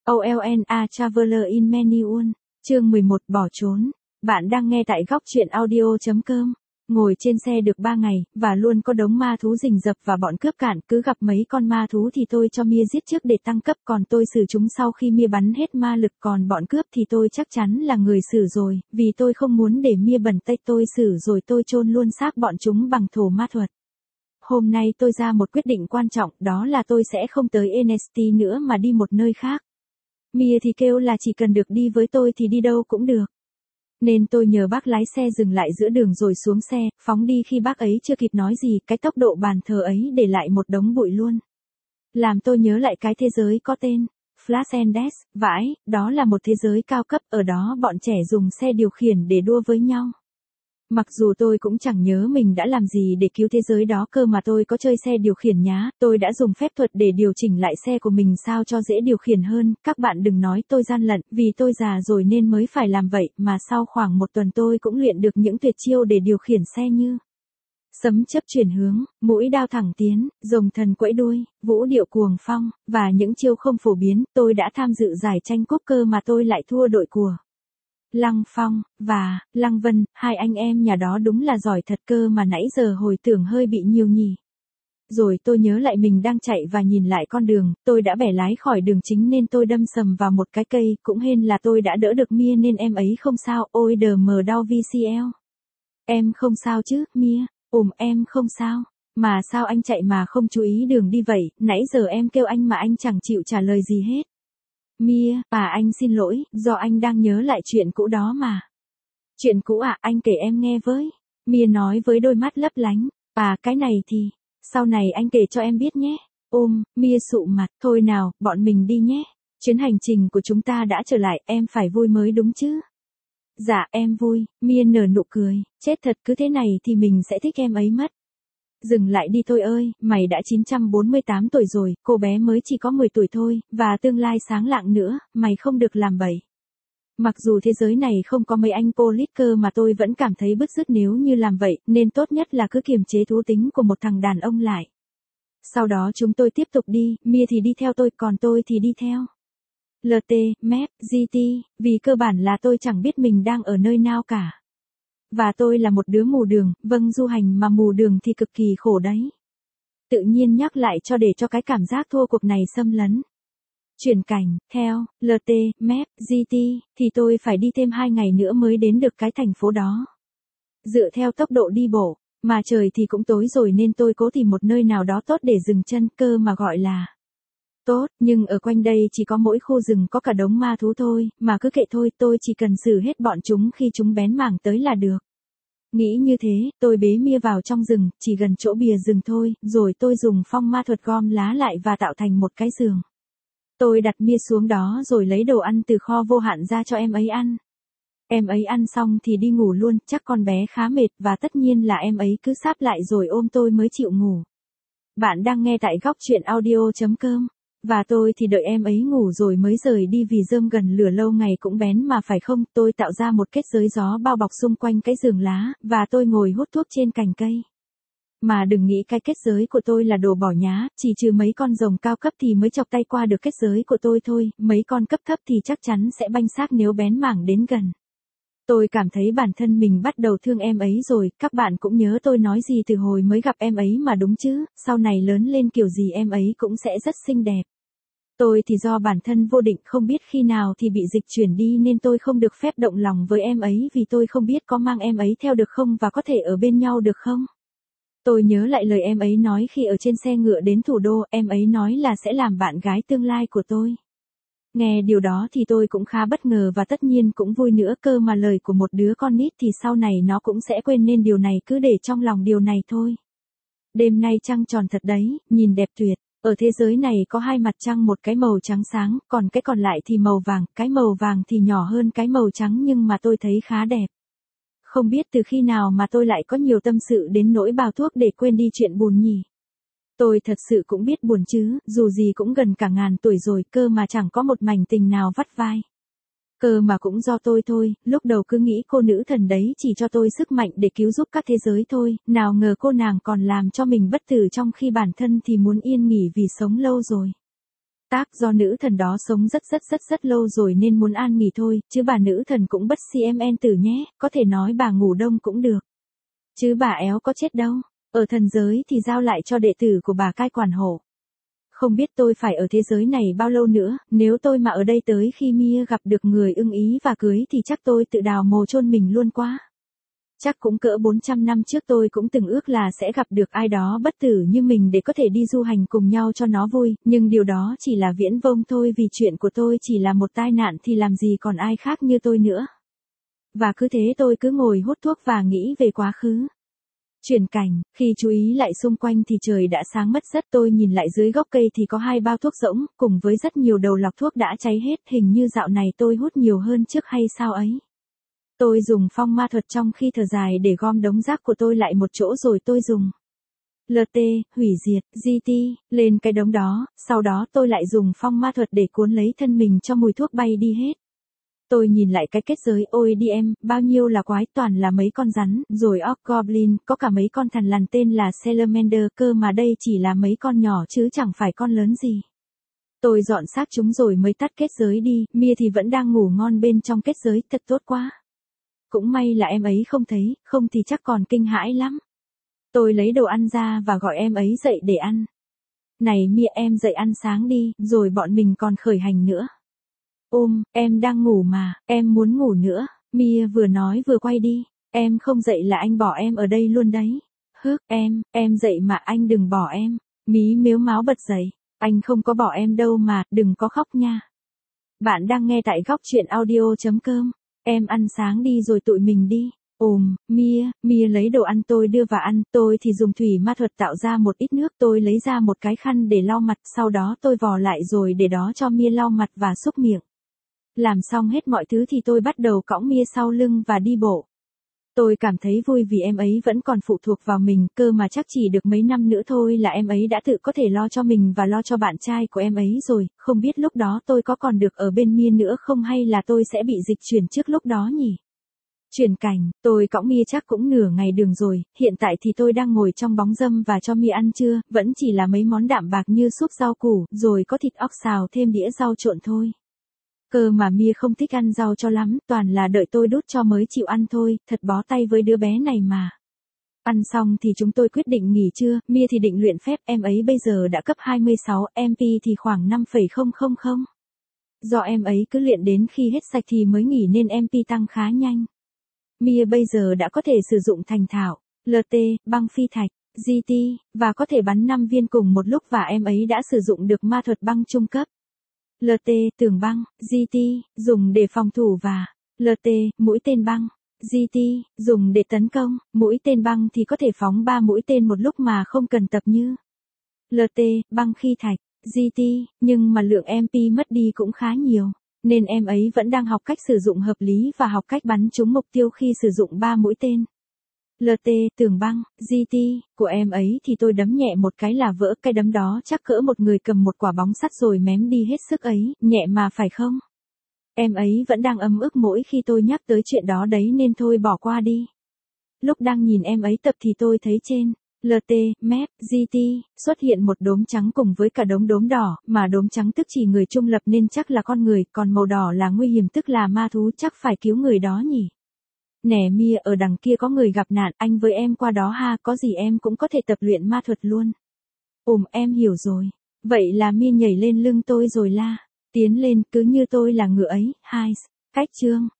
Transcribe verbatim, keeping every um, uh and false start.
O L N A Traveler in Many Worlds, chương mười một bỏ trốn. Bạn đang nghe tại góc truyện audio chấm com. Ngồi trên xe được ba ngày, và luôn có đống ma thú rình rập và bọn cướp cản, cứ gặp mấy con ma thú thì tôi cho Mia giết trước để tăng cấp, còn tôi xử chúng sau khi Mia bắn hết ma lực, còn bọn cướp thì tôi chắc chắn là người xử rồi, vì tôi không muốn để Mia bẩn tay, tôi xử rồi tôi chôn luôn xác bọn chúng bằng thổ ma thuật. Hôm nay tôi ra một quyết định quan trọng, đó là tôi sẽ không tới en ét tê nữa mà đi một nơi khác. Mia thì kêu là chỉ cần được đi với tôi thì đi đâu cũng được. Nên tôi nhờ bác lái xe dừng lại giữa đường rồi xuống xe, phóng đi khi bác ấy chưa kịp nói gì, cái tốc độ bàn thờ ấy để lại một đống bụi luôn. Làm tôi nhớ lại cái thế giới có tên Flash and Dash, vãi, đó là một thế giới cao cấp, ở đó bọn trẻ dùng xe điều khiển để đua với nhau. Mặc dù tôi cũng chẳng nhớ mình đã làm gì để cứu thế giới đó cơ mà tôi có chơi xe điều khiển nhá, tôi đã dùng phép thuật để điều chỉnh lại xe của mình sao cho dễ điều khiển hơn, các bạn đừng nói tôi gian lận, vì tôi già rồi nên mới phải làm vậy, mà sau khoảng một tuần tôi cũng luyện được những tuyệt chiêu để điều khiển xe như sấm chớp chuyển hướng, mũi đao thẳng tiến, rồng thần quẫy đuôi, vũ điệu cuồng phong, và những chiêu không phổ biến. Tôi đã tham dự giải tranh cúp cơ mà tôi lại thua đội của Lăng Phong và Lăng Vân, hai anh em nhà đó đúng là giỏi thật cơ mà nãy giờ hồi tưởng hơi bị nhiều nhỉ. Rồi tôi nhớ lại mình đang chạy và nhìn lại con đường, tôi đã bẻ lái khỏi đường chính nên tôi đâm sầm vào một cái cây, cũng hên là tôi đã đỡ được Mia nên em ấy không sao, ôi đờ mờ đau vê xê lờ. Em không sao chứ, Mia? Ừm em không sao. Mà sao anh chạy mà không chú ý đường đi vậy, nãy giờ em kêu anh mà anh chẳng chịu trả lời gì hết. Mia, à anh xin lỗi, do anh đang nhớ lại chuyện cũ đó mà. Chuyện cũ à, anh kể em nghe với. Mia nói với đôi mắt lấp lánh. À cái này thì, sau này anh kể cho em biết nhé. Ôm, Mia sụ mặt, thôi nào, bọn mình đi nhé. Chuyến hành trình của chúng ta đã trở lại, em phải vui mới đúng chứ. Dạ em vui, Mia nở nụ cười, chết thật cứ thế này thì mình sẽ thích em ấy mất. Dừng lại đi thôi ơi, mày đã chín trăm bốn mươi tám tuổi rồi, cô bé mới chỉ có mười tuổi thôi, và tương lai sáng lạng nữa, mày không được làm bậy. Mặc dù thế giới này không có mấy anh police cơ mà tôi vẫn cảm thấy bứt rứt nếu như làm vậy, nên tốt nhất là cứ kiềm chế thú tính của một thằng đàn ông lại. Sau đó chúng tôi tiếp tục đi, Mia thì đi theo tôi, còn tôi thì đi theo lờ tê, map, giê tê, vì cơ bản là tôi chẳng biết mình đang ở nơi nào cả. Và tôi là một đứa mù đường, vâng du hành mà mù đường thì cực kỳ khổ đấy. Tự nhiên nhắc lại cho để cho cái cảm giác thua cuộc này xâm lấn. Chuyển cảnh, theo, lờ tê, map, giê tê, thì tôi phải đi thêm hai ngày nữa mới đến được cái thành phố đó. Dựa theo tốc độ đi bộ, mà trời thì cũng tối rồi nên tôi cố tìm một nơi nào đó tốt để dừng chân, cơ mà gọi là tốt, nhưng ở quanh đây chỉ có mỗi khu rừng có cả đống ma thú thôi, mà cứ kệ thôi, tôi chỉ cần xử hết bọn chúng khi chúng bén mảng tới là được. Nghĩ như thế, tôi bế Mia vào trong rừng, chỉ gần chỗ bìa rừng thôi, rồi tôi dùng phong ma thuật gom lá lại và tạo thành một cái giường. Tôi đặt Mia xuống đó rồi lấy đồ ăn từ kho vô hạn ra cho em ấy ăn. Em ấy ăn xong thì đi ngủ luôn, chắc con bé khá mệt và tất nhiên là em ấy cứ sáp lại rồi ôm tôi mới chịu ngủ. Bạn đang nghe tại góc truyện audio chấm com. Và tôi thì đợi em ấy ngủ rồi mới rời đi vì rơm gần lửa lâu ngày cũng bén mà phải không, tôi tạo ra một kết giới gió bao bọc xung quanh cái giường lá, và tôi ngồi hút thuốc trên cành cây. Mà đừng nghĩ cái kết giới của tôi là đồ bỏ nhá, chỉ trừ mấy con rồng cao cấp thì mới chọc tay qua được kết giới của tôi thôi, mấy con cấp thấp thì chắc chắn sẽ banh xác nếu bén mảng đến gần. Tôi cảm thấy bản thân mình bắt đầu thương em ấy rồi, các bạn cũng nhớ tôi nói gì từ hồi mới gặp em ấy mà đúng chứ, sau này lớn lên kiểu gì em ấy cũng sẽ rất xinh đẹp. Tôi thì do bản thân vô định không biết khi nào thì bị dịch chuyển đi nên tôi không được phép động lòng với em ấy vì tôi không biết có mang em ấy theo được không và có thể ở bên nhau được không. Tôi nhớ lại lời em ấy nói khi ở trên xe ngựa đến thủ đô, em ấy nói là sẽ làm bạn gái tương lai của tôi. Nghe điều đó thì tôi cũng khá bất ngờ và tất nhiên cũng vui nữa cơ mà lời của một đứa con nít thì sau này nó cũng sẽ quên nên điều này, cứ để trong lòng điều này thôi. Đêm nay trăng tròn thật đấy, nhìn đẹp tuyệt. Ở thế giới này có hai mặt trăng, một cái màu trắng sáng, còn cái còn lại thì màu vàng, cái màu vàng thì nhỏ hơn cái màu trắng nhưng mà tôi thấy khá đẹp. Không biết từ khi nào mà tôi lại có nhiều tâm sự đến nỗi bao thuốc để quên đi chuyện buồn nhỉ. Tôi thật sự cũng biết buồn chứ, dù gì cũng gần cả ngàn tuổi rồi cơ mà chẳng có một mảnh tình nào vắt vai. Cơ mà cũng do tôi thôi, lúc đầu cứ nghĩ cô nữ thần đấy chỉ cho tôi sức mạnh để cứu giúp các thế giới thôi, nào ngờ cô nàng còn làm cho mình bất tử trong khi bản thân thì muốn yên nghỉ vì sống lâu rồi. Tác do nữ thần đó sống rất rất rất rất lâu rồi nên muốn an nghỉ thôi, chứ bà nữ thần cũng bất cmn tử nhé, có thể nói bà ngủ đông cũng được. Chứ bà éo có chết đâu, ở thần giới thì giao lại cho đệ tử của bà cai quản hộ. Không biết tôi phải ở thế giới này bao lâu nữa, nếu tôi mà ở đây tới khi Mia gặp được người ưng ý và cưới thì chắc tôi tự đào mồ chôn mình luôn quá. Chắc cũng cỡ bốn trăm năm trước tôi cũng từng ước là sẽ gặp được ai đó bất tử như mình để có thể đi du hành cùng nhau cho nó vui, nhưng điều đó chỉ là viễn vông thôi vì chuyện của tôi chỉ là một tai nạn thì làm gì còn ai khác như tôi nữa. Và cứ thế tôi cứ ngồi hút thuốc và nghĩ về quá khứ. Chuyển cảnh, khi chú ý lại xung quanh thì trời đã sáng mất rất, tôi nhìn lại dưới gốc cây thì có hai bao thuốc rỗng, cùng với rất nhiều đầu lọc thuốc đã cháy hết, hình như dạo này tôi hút nhiều hơn trước hay sao ấy. Tôi dùng phong ma thuật trong khi thở dài để gom đống rác của tôi lại một chỗ rồi tôi dùng lờ tê, hủy diệt, giê tê, lên cái đống đó, sau đó tôi lại dùng phong ma thuật để cuốn lấy thân mình cho mùi thuốc bay đi hết. Tôi nhìn lại cái kết giới ôi đi em, bao nhiêu là quái, toàn là mấy con rắn, rồi orc goblin, có cả mấy con thằn lằn tên là salamander, cơ mà đây chỉ là mấy con nhỏ chứ chẳng phải con lớn gì. Tôi dọn xác chúng rồi mới tắt kết giới đi, Mia thì vẫn đang ngủ ngon bên trong kết giới, thật tốt quá. Cũng may là em ấy không thấy, không thì chắc còn kinh hãi lắm. Tôi lấy đồ ăn ra và gọi em ấy dậy để ăn. Này Mia, em dậy ăn sáng đi, rồi bọn mình còn khởi hành nữa. Ôm, em đang ngủ mà, em muốn ngủ nữa. Mia vừa nói vừa quay đi. Em không dậy là anh bỏ em ở đây luôn đấy. Hước, em, em dậy mà anh đừng bỏ em. Mí mếu máo bật dậy. Anh không có bỏ em đâu mà, đừng có khóc nha. Bạn đang nghe tại góc truyện audio chấm com. Em ăn sáng đi rồi tụi mình đi. Ồm, Mia, Mia lấy đồ ăn tôi đưa vào ăn, tôi thì dùng thủy ma thuật tạo ra một ít nước, tôi lấy ra một cái khăn để lau mặt, sau đó tôi vò lại rồi để đó cho Mia lau mặt và súc miệng. Làm xong hết mọi thứ thì tôi bắt đầu cõng Mia sau lưng và đi bộ. Tôi cảm thấy vui vì em ấy vẫn còn phụ thuộc vào mình, cơ mà chắc chỉ được mấy năm nữa thôi là em ấy đã tự có thể lo cho mình và lo cho bạn trai của em ấy rồi, không biết lúc đó tôi có còn được ở bên Mia nữa không hay là tôi sẽ bị dịch chuyển trước lúc đó nhỉ? Chuyển cảnh, tôi cõng Mia chắc cũng nửa ngày đường rồi, hiện tại thì tôi đang ngồi trong bóng râm và cho Mia ăn trưa, vẫn chỉ là mấy món đạm bạc như súp rau củ, rồi có thịt óc xào thêm đĩa rau trộn thôi. Cơ mà Mia không thích ăn rau cho lắm, toàn là đợi tôi đút cho mới chịu ăn thôi, thật bó tay với đứa bé này mà. Ăn xong thì chúng tôi quyết định nghỉ trưa, Mia thì định luyện phép, em ấy bây giờ đã cấp hai mươi sáu, em pê thì khoảng năm phẩy không không không. Do em ấy cứ luyện đến khi hết sạch thì mới nghỉ nên em pê tăng khá nhanh. Mia bây giờ đã có thể sử dụng thành thạo, lờ tê, băng phi thạch, giê tê, và có thể bắn năm viên cùng một lúc và em ấy đã sử dụng được ma thuật băng trung cấp. lờ tê, tường băng, giê tê, dùng để phòng thủ và lờ tê, mũi tên băng, giê tê, dùng để tấn công, mũi tên băng thì có thể phóng ba mũi tên một lúc mà không cần tập như lờ tê, băng khí thạch, giê tê, nhưng mà lượng em pê mất đi cũng khá nhiều, nên em ấy vẫn đang học cách sử dụng hợp lý và học cách bắn trúng mục tiêu khi sử dụng ba mũi tên. lờ tê, tường băng, giê tê, của em ấy thì tôi đấm nhẹ một cái là vỡ, cái đấm đó chắc cỡ một người cầm một quả bóng sắt rồi mém đi hết sức ấy, nhẹ mà phải không? Em ấy vẫn đang ấm ức mỗi khi tôi nhắc tới chuyện đó đấy nên thôi bỏ qua đi. Lúc đang nhìn em ấy tập thì tôi thấy trên lờ tê, map, giê tê, xuất hiện một đốm trắng cùng với cả đống đốm đỏ, mà đốm trắng tức chỉ người trung lập nên chắc là con người, còn màu đỏ là nguy hiểm tức là ma thú, chắc phải cứu người đó nhỉ. Nè Mia, ở đằng kia có người gặp nạn, anh với em qua đó ha, có gì em cũng có thể tập luyện ma thuật luôn. Ừm, em hiểu rồi. Vậy là Mia nhảy lên lưng tôi rồi la. Tiến lên, cứ như tôi là ngựa ấy, hai. Cách chương.